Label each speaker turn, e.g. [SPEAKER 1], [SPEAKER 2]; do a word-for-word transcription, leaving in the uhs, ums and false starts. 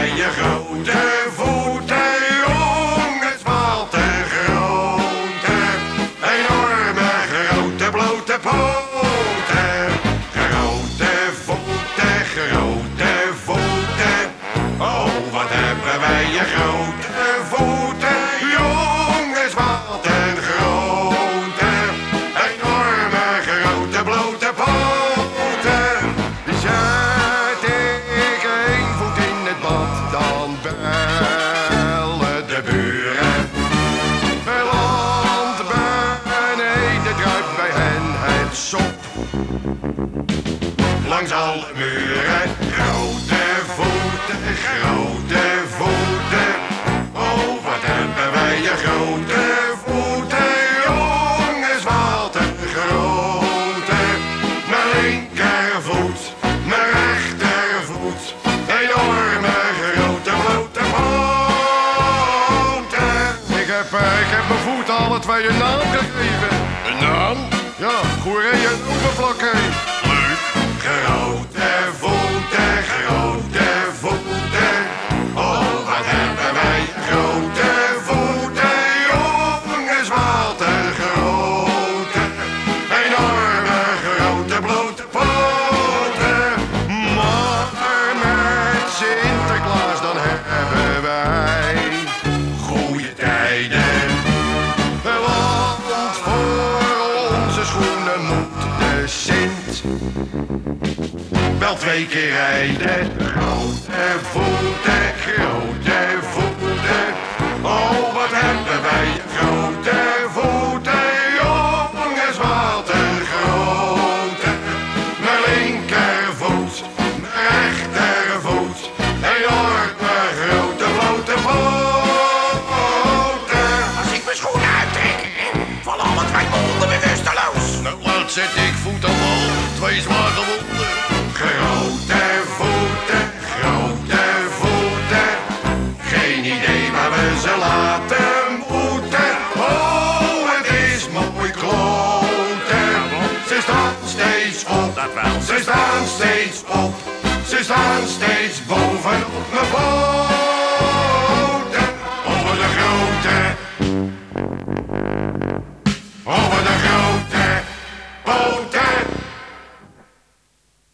[SPEAKER 1] wij je grote voeten, jongens, wat te grote, enorme grote blote poten. Grote voeten, grote voeten, oh wat hebben wij je grote voeten, jongens, wat een grote, enorme grote blote poten.
[SPEAKER 2] Zet ik één voet in het bad, dan bellen de buren. Want beneden druipt bij hen het sop.
[SPEAKER 1] Langs alle muren, grote voeten, grote voeten. Oh, wat hebben wij je grote voeten, jongens, wat een grote. Mijn linkervoet, mijn rechtervoet, enorme grote blote poten.
[SPEAKER 2] Ik heb, eh, ik heb mijn voet alle twee een naam gegeven.
[SPEAKER 1] Een naam?
[SPEAKER 2] Ja, Goeree en Overvlakke.
[SPEAKER 1] Leuk. Grote voeten, grote voeten. Oh, wat hebben wij grote voeten, jongens, wat een grote, enorme grote blote poten.
[SPEAKER 2] Maar met Sinterklaas dan hebben wij
[SPEAKER 1] Goeie tijden,
[SPEAKER 2] want voor onze schoenen moet de Sint
[SPEAKER 1] wel twee keer rijden. Grote voeten, grote voeten. Oh, wat hebben wij grote voeten, jongens, wat een grote. Mijn linkervoet, mijn rechtervoet, enorme grote blote poten.
[SPEAKER 3] Als ik mijn schoenen uittrek, vallen alle twee mijn honden bewusteloos.
[SPEAKER 2] Nou, laat zet ik voet op wal. Twee zware